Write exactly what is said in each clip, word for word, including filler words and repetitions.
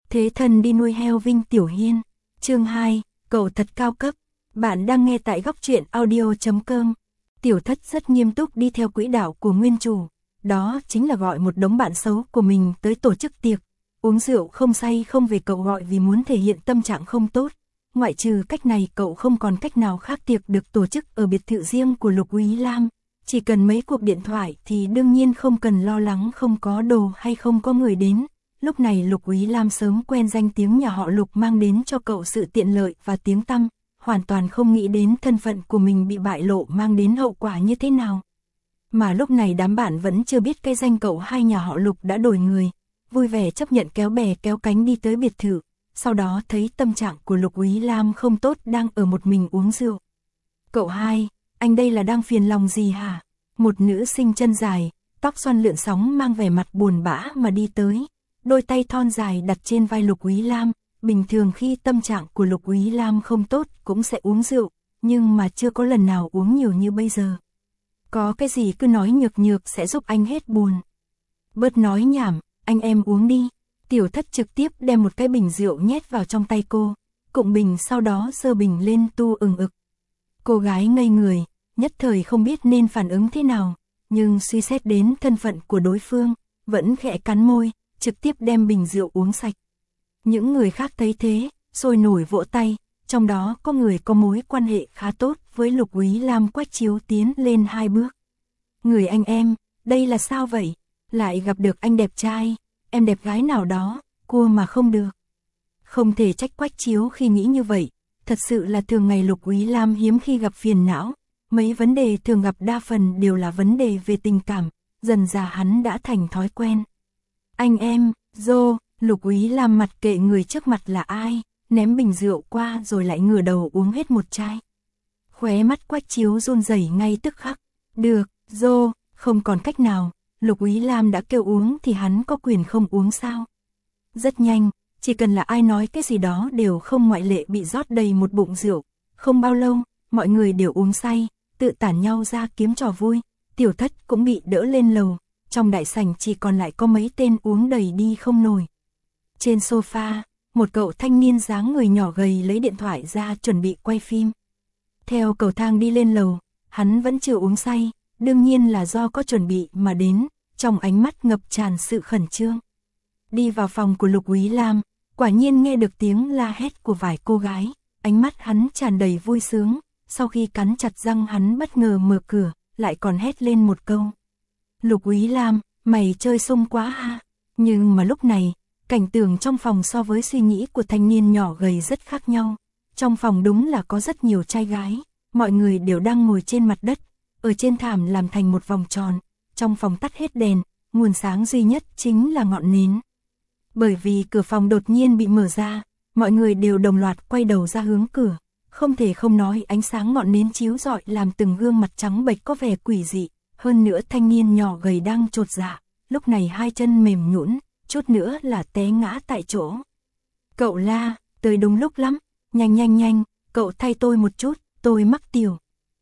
Thế thân đi nuôi heo Vinh Tiểu Hiên. Chương hai, cậu thật cao cấp. Bạn đang nghe tại góc truyện audio chấm com. Tiểu Thất rất nghiêm túc đi theo quỹ đạo của nguyên chủ. Đó chính là gọi một đống bạn xấu của mình tới tổ chức tiệc. Uống rượu không say không về cậu gọi vì muốn thể hiện tâm trạng không tốt. Ngoại trừ cách này cậu không còn cách nào khác. Tiệc được tổ chức ở biệt thự riêng của Lục Úy Lam. Chỉ cần mấy cuộc điện thoại thì đương nhiên không cần lo lắng không có đồ hay không có người đến. Lúc này Lục Úy Lam sớm quen danh tiếng nhà họ Lục mang đến cho cậu sự tiện lợi và tiếng tăm, hoàn toàn không nghĩ đến thân phận của mình bị bại lộ mang đến hậu quả như thế nào. Mà lúc này đám bạn vẫn chưa biết cái danh cậu hai nhà họ Lục đã đổi người, vui vẻ chấp nhận kéo bè kéo cánh đi tới biệt thự, sau đó thấy tâm trạng của Lục Úy Lam không tốt đang ở một mình uống rượu. Cậu hai, anh đây là đang phiền lòng gì hả? Một nữ sinh chân dài, tóc xoăn lượn sóng mang vẻ mặt buồn bã mà đi tới. Đôi tay thon dài đặt trên vai Lục Úy Lam, bình thường khi tâm trạng của Lục Úy Lam không tốt cũng sẽ uống rượu, nhưng mà chưa có lần nào uống nhiều như bây giờ. Có cái gì cứ nói nhược nhược sẽ giúp anh hết buồn. Bớt nói nhảm, anh em uống đi. Tiểu Thất trực tiếp đem một cái bình rượu nhét vào trong tay cô, cụng bình sau đó giơ bình lên tu ừng ực. Cô gái ngây người, nhất thời không biết nên phản ứng thế nào, nhưng suy xét đến thân phận của đối phương, vẫn khẽ cắn môi, trực tiếp đem bình rượu uống sạch. Những người khác thấy thế, sôi nổi vỗ tay, trong đó có người có mối quan hệ khá tốt với Lục Úy Lam. Quách Chiếu tiến lên hai bước. Người anh em, đây là sao vậy? Lại gặp được anh đẹp trai, em đẹp gái nào đó, cua mà không được. Không thể trách Quách Chiếu khi nghĩ như vậy, thật sự là thường ngày Lục Úy Lam hiếm khi gặp phiền não, mấy vấn đề thường gặp đa phần đều là vấn đề về tình cảm, dần dà hắn đã thành thói quen. Anh em, dô, Lục Úy Lam mặt kệ người trước mặt là ai, ném bình rượu qua rồi lại ngửa đầu uống hết một chai. Khóe mắt Quách Chiếu run rẩy ngay tức khắc. Được, dô, không còn cách nào, Lục Úy Lam đã kêu uống thì hắn có quyền không uống sao? Rất nhanh, chỉ cần là ai nói cái gì đó đều không ngoại lệ bị rót đầy một bụng rượu. Không bao lâu, mọi người đều uống say, tự tản nhau ra kiếm trò vui. Tiểu Thất cũng bị đỡ lên lầu. Trong đại sảnh chỉ còn lại có mấy tên uống đầy đi không nổi. Trên sofa, một cậu thanh niên dáng người nhỏ gầy lấy điện thoại ra chuẩn bị quay phim. Theo cầu thang đi lên lầu, hắn vẫn chưa uống say, đương nhiên là do có chuẩn bị mà đến, trong ánh mắt ngập tràn sự khẩn trương. Đi vào phòng của Lục Úy Lam, quả nhiên nghe được tiếng la hét của vài cô gái, ánh mắt hắn tràn đầy vui sướng, sau khi cắn chặt răng hắn bất ngờ mở cửa, lại còn hét lên một câu. Lục Úy Lam, mày chơi sung quá ha. Nhưng mà lúc này, cảnh tượng trong phòng so với suy nghĩ của thanh niên nhỏ gầy rất khác nhau. Trong phòng đúng là có rất nhiều trai gái, mọi người đều đang ngồi trên mặt đất, ở trên thảm làm thành một vòng tròn. Trong phòng tắt hết đèn, nguồn sáng duy nhất chính là ngọn nến. Bởi vì cửa phòng đột nhiên bị mở ra, mọi người đều đồng loạt quay đầu ra hướng cửa. Không thể không nói ánh sáng ngọn nến chiếu rọi làm từng gương mặt trắng bệch có vẻ quỷ dị. Hơn nữa thanh niên nhỏ gầy đang chột dạ, lúc này hai chân mềm nhũn, chút nữa là té ngã tại chỗ. Cậu la, tới đúng lúc lắm, nhanh nhanh nhanh, cậu thay tôi một chút, tôi mắc tiểu.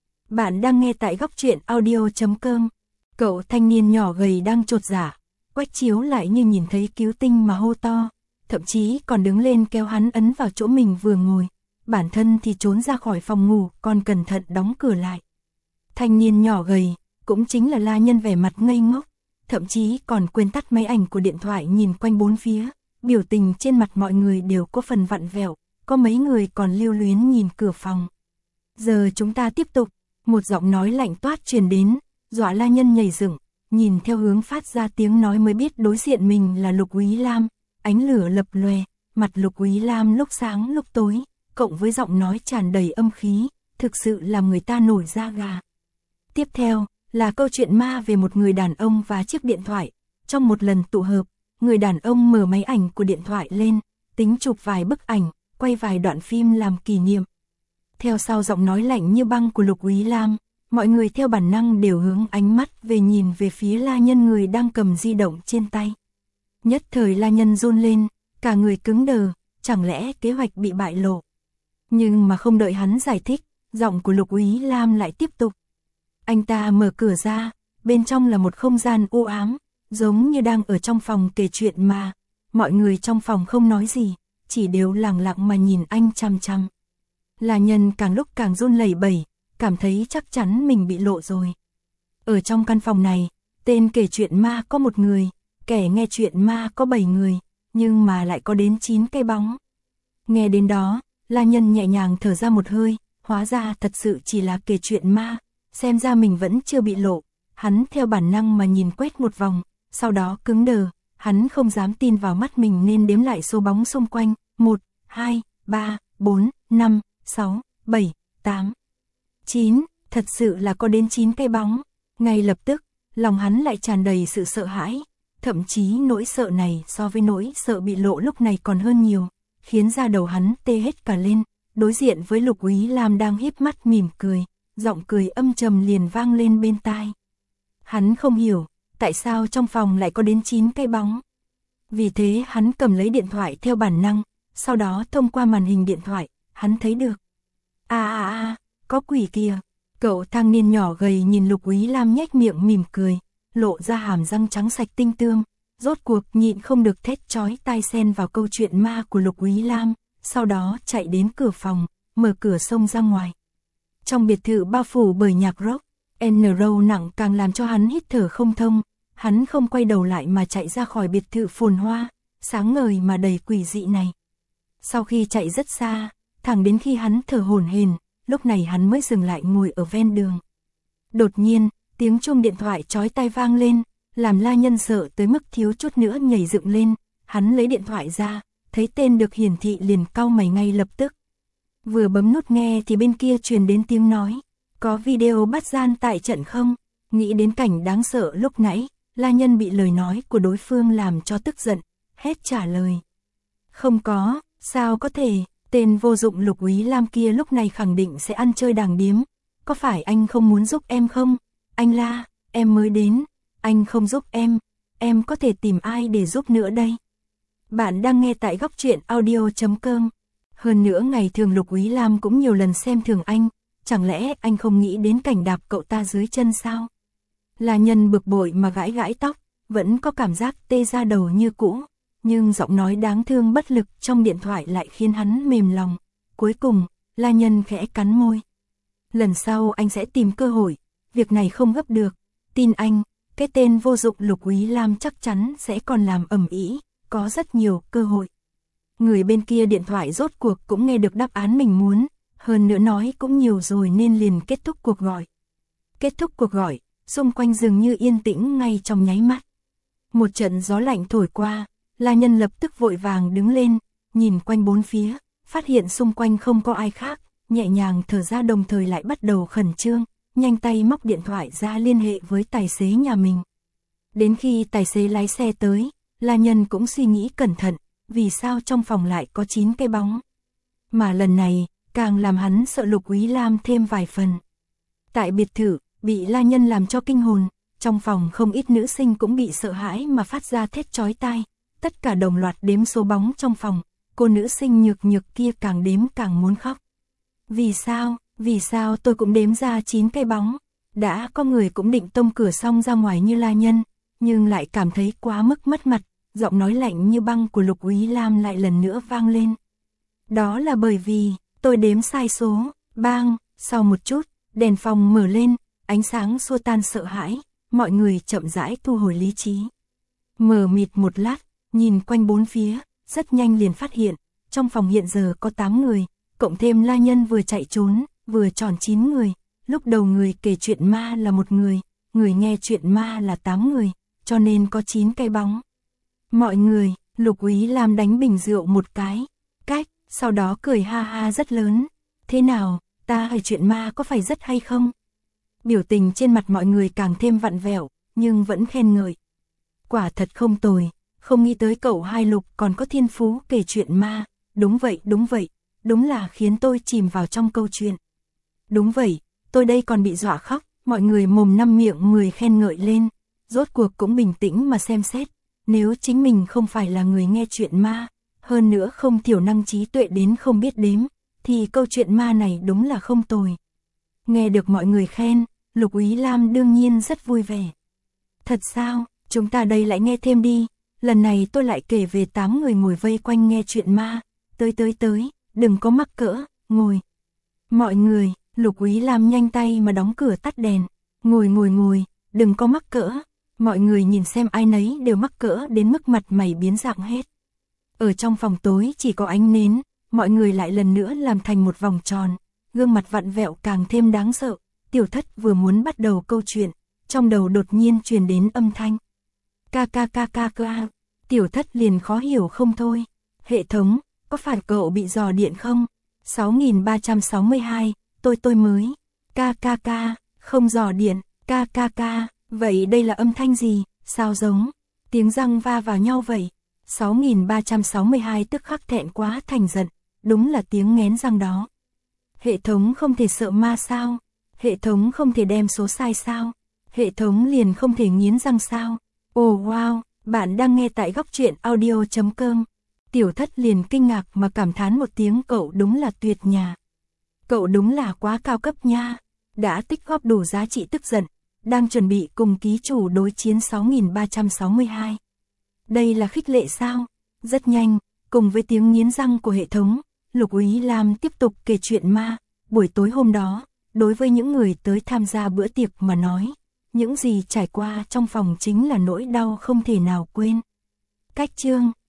Bạn đang nghe tại góc truyện audio chấm com. Cậu thanh niên nhỏ gầy đang chột dạ, Quách Chiếu lại như nhìn thấy cứu tinh mà hô to, thậm chí còn đứng lên kéo hắn ấn vào chỗ mình vừa ngồi, bản thân thì trốn ra khỏi phòng ngủ còn cẩn thận đóng cửa lại. Thanh niên nhỏ gầy, cũng chính là La Nhân vẻ mặt ngây ngốc, thậm chí còn quên tắt máy ảnh của điện thoại nhìn quanh bốn phía, biểu tình trên mặt mọi người đều có phần vặn vẹo, có mấy người còn lưu luyến nhìn cửa phòng. Giờ chúng ta tiếp tục, một giọng nói lạnh toát truyền đến, dọa La Nhân nhảy dựng, nhìn theo hướng phát ra tiếng nói mới biết đối diện mình là Lục Úy Lam, ánh lửa lập lòe, mặt Lục Úy Lam lúc sáng lúc tối, cộng với giọng nói tràn đầy âm khí, thực sự làm người ta nổi da gà. Tiếp theo là câu chuyện ma về một người đàn ông và chiếc điện thoại. Trong một lần tụ hợp, người đàn ông mở máy ảnh của điện thoại lên, tính chụp vài bức ảnh, quay vài đoạn phim làm kỷ niệm. Theo sau giọng nói lạnh như băng của Lục Úy Lam, mọi người theo bản năng đều hướng ánh mắt về nhìn về phía La Nhân người đang cầm di động trên tay. Nhất thời La Nhân run lên, cả người cứng đờ, chẳng lẽ kế hoạch bị bại lộ. Nhưng mà không đợi hắn giải thích, giọng của Lục Úy Lam lại tiếp tục. Anh ta mở cửa ra, bên trong là một không gian u ám, giống như đang ở trong phòng kể chuyện mà. mọi người trong phòng không nói gì, chỉ đều lặng lặng mà nhìn anh chằm chằm. La Nhân càng lúc càng run lẩy bẩy, cảm thấy chắc chắn mình bị lộ rồi. Ở trong căn phòng này, tên kể chuyện ma có một người, kẻ nghe chuyện ma có bảy người, nhưng mà lại có đến chín cái bóng. Nghe đến đó, La Nhân nhẹ nhàng thở ra một hơi, hóa ra thật sự chỉ là kể chuyện ma, xem ra mình vẫn chưa bị lộ. Hắn theo bản năng mà nhìn quét một vòng, sau đó cứng đờ, hắn không dám tin vào mắt mình nên đếm lại số bóng xung quanh, một, hai, ba, bốn, năm, sáu, bảy, tám, chín, thật sự là có đến chín cái bóng. Ngay lập tức, lòng hắn lại tràn đầy sự sợ hãi, thậm chí nỗi sợ này so với nỗi sợ bị lộ lúc này còn hơn nhiều, khiến da đầu hắn tê hết cả lên, đối diện với Lục Úy Lam đang híp mắt mỉm cười, giọng cười âm trầm liền vang lên bên tai. Hắn không hiểu, tại sao trong phòng lại có đến chín cái bóng. Vì thế hắn cầm lấy điện thoại theo bản năng, sau đó thông qua màn hình điện thoại, hắn thấy được. À à à, có quỷ kìa. Cậu thanh niên nhỏ gầy nhìn Lục Úy Lam nhếch miệng mỉm cười, lộ ra hàm răng trắng sạch tinh tươm, rốt cuộc nhịn không được thét chói tai xen vào câu chuyện ma của Lục Úy Lam, sau đó chạy đến cửa phòng, mở cửa xông ra ngoài. Trong biệt thự bao phủ bởi nhạc rock, en rờ nặng càng làm cho hắn hít thở không thông, hắn không quay đầu lại mà chạy ra khỏi biệt thự phồn hoa, sáng ngời mà đầy quỷ dị này. Sau khi chạy rất xa, thẳng đến khi hắn thở hổn hển, lúc này hắn mới dừng lại ngồi ở ven đường. Đột nhiên, tiếng chuông điện thoại chói tai vang lên, làm La Nhân sợ tới mức thiếu chút nữa nhảy dựng lên, hắn lấy điện thoại ra, thấy tên được hiển thị liền cau mày ngay lập tức. Vừa bấm nút nghe thì bên kia truyền đến tiếng nói, có video bắt gian tại trận không? Nghĩ đến cảnh đáng sợ lúc nãy, La Nhân bị lời nói của đối phương làm cho tức giận, hết trả lời. Không có, sao có thể, tên vô dụng Lục Úy Lam kia lúc này khẳng định sẽ ăn chơi đàng điếm. Có phải anh không muốn giúp em không? Anh La, em mới đến, anh không giúp em, em có thể tìm ai để giúp nữa đây? Bạn đang nghe tại góc truyện audio chấm com. Hơn nữa ngày thường Lục Úy Lam cũng nhiều lần xem thường anh, chẳng lẽ anh không nghĩ đến cảnh đạp cậu ta dưới chân sao? La Nhân bực bội mà gãi gãi tóc, vẫn có cảm giác tê da đầu như cũ, nhưng giọng nói đáng thương bất lực trong điện thoại lại khiến hắn mềm lòng. Cuối cùng, La Nhân khẽ cắn môi. Lần sau anh sẽ tìm cơ hội, việc này không gấp được, tin anh, cái tên vô dụng Lục Úy Lam chắc chắn sẽ còn làm ầm ĩ, có rất nhiều cơ hội. Người bên kia điện thoại rốt cuộc cũng nghe được đáp án mình muốn, hơn nữa nói cũng nhiều rồi nên liền kết thúc cuộc gọi. Kết thúc cuộc gọi, xung quanh dường như yên tĩnh ngay trong nháy mắt. Một trận gió lạnh thổi qua, La Nhân lập tức vội vàng đứng lên, nhìn quanh bốn phía, phát hiện xung quanh không có ai khác, nhẹ nhàng thở ra đồng thời lại bắt đầu khẩn trương, nhanh tay móc điện thoại ra liên hệ với tài xế nhà mình. Đến khi tài xế lái xe tới, La Nhân cũng suy nghĩ cẩn thận, vì sao trong phòng lại có chín cái bóng. Mà lần này, càng làm hắn sợ Lục Úy Lam thêm vài phần. Tại biệt thự, bị La Nhân làm cho kinh hồn, trong phòng không ít nữ sinh cũng bị sợ hãi mà phát ra thét chói tai, tất cả đồng loạt đếm số bóng trong phòng, cô nữ sinh nhược nhược kia càng đếm càng muốn khóc. Vì sao, vì sao tôi cũng đếm ra chín cái bóng, đã có người cũng định tông cửa xong ra ngoài như La Nhân, nhưng lại cảm thấy quá mức mất mặt, giọng nói lạnh như băng của Lục Úy Lam lại lần nữa vang lên. Đó là bởi vì, tôi đếm sai số, bang, sau một chút, đèn phòng mở lên, ánh sáng xua tan sợ hãi, mọi người chậm rãi thu hồi lý trí. Mờ mịt một lát, nhìn quanh bốn phía, rất nhanh liền phát hiện, trong phòng hiện giờ có tám người, cộng thêm La Nhân vừa chạy trốn, vừa tròn chín người, lúc đầu người kể chuyện ma là một người, người nghe chuyện ma là tám người, cho nên có chín cái bóng. Mọi người, Lục Úy Lam đánh bình rượu một cái, cách, sau đó cười ha ha rất lớn. Thế nào, ta hỏi chuyện ma có phải rất hay không? Biểu tình trên mặt mọi người càng thêm vặn vẹo, nhưng vẫn khen ngợi. Quả thật không tồi, không nghĩ tới cậu hai Lục còn có thiên phú kể chuyện ma, đúng vậy đúng vậy, đúng là khiến tôi chìm vào trong câu chuyện. Đúng vậy, tôi đây còn bị dọa khóc, mọi người mồm năm miệng mười khen ngợi lên, rốt cuộc cũng bình tĩnh mà xem xét, nếu chính mình không phải là người nghe chuyện ma, hơn nữa không thiểu năng trí tuệ đến không biết đếm, thì câu chuyện ma này đúng là không tồi. Nghe được mọi người khen, Lục Úy Lam đương nhiên rất vui vẻ. Thật sao, chúng ta đây lại nghe thêm đi, lần này tôi lại kể về tám người ngồi vây quanh nghe chuyện ma. Tới tới tới, đừng có mắc cỡ, ngồi. Mọi người, Lục Úy Lam nhanh tay mà đóng cửa tắt đèn. Ngồi ngồi ngồi, đừng có mắc cỡ. Mọi người nhìn xem ai nấy đều mắc cỡ đến mức mặt mày biến dạng hết. Ở trong phòng tối chỉ có ánh nến, mọi người lại lần nữa làm thành một vòng tròn, gương mặt vặn vẹo càng thêm đáng sợ. Tiểu Thất vừa muốn bắt đầu câu chuyện, trong đầu đột nhiên truyền đến âm thanh. Ca ca ca ca ca, Tiểu Thất liền khó hiểu không thôi. Hệ thống, có phải cậu bị dò điện không? sáu nghìn ba trăm sáu mươi hai, tôi tôi mới. Ca ca ca, không dò điện, ca ca ca, vậy đây là âm thanh gì, sao giống? Tiếng răng va vào nhau vậy. sáu nghìn ba trăm sáu mươi hai tức khắc thẹn quá thành giận, đúng là tiếng nghén răng đó. Hệ thống không thể sợ ma sao? Hệ thống không thể đem số sai sao? Hệ thống liền không thể nghiến răng sao? Ồ oh wow, bạn đang nghe tại góc truyện audio chấm com. Tiểu Thất liền kinh ngạc mà cảm thán một tiếng, cậu đúng là tuyệt nhà. Cậu đúng là quá cao cấp nha. Đã tích góp đủ giá trị tức giận, đang chuẩn bị cùng ký chủ đối chiến sáu nghìn ba trăm sáu mươi hai. Đây là khích lệ sao? Rất nhanh, cùng với tiếng nghiến răng của hệ thống, Lục Úy Lam tiếp tục kể chuyện ma. Buổi tối hôm đó, đối với những người tới tham gia bữa tiệc mà nói, những gì trải qua trong phòng chính là nỗi đau không thể nào quên. Cách chương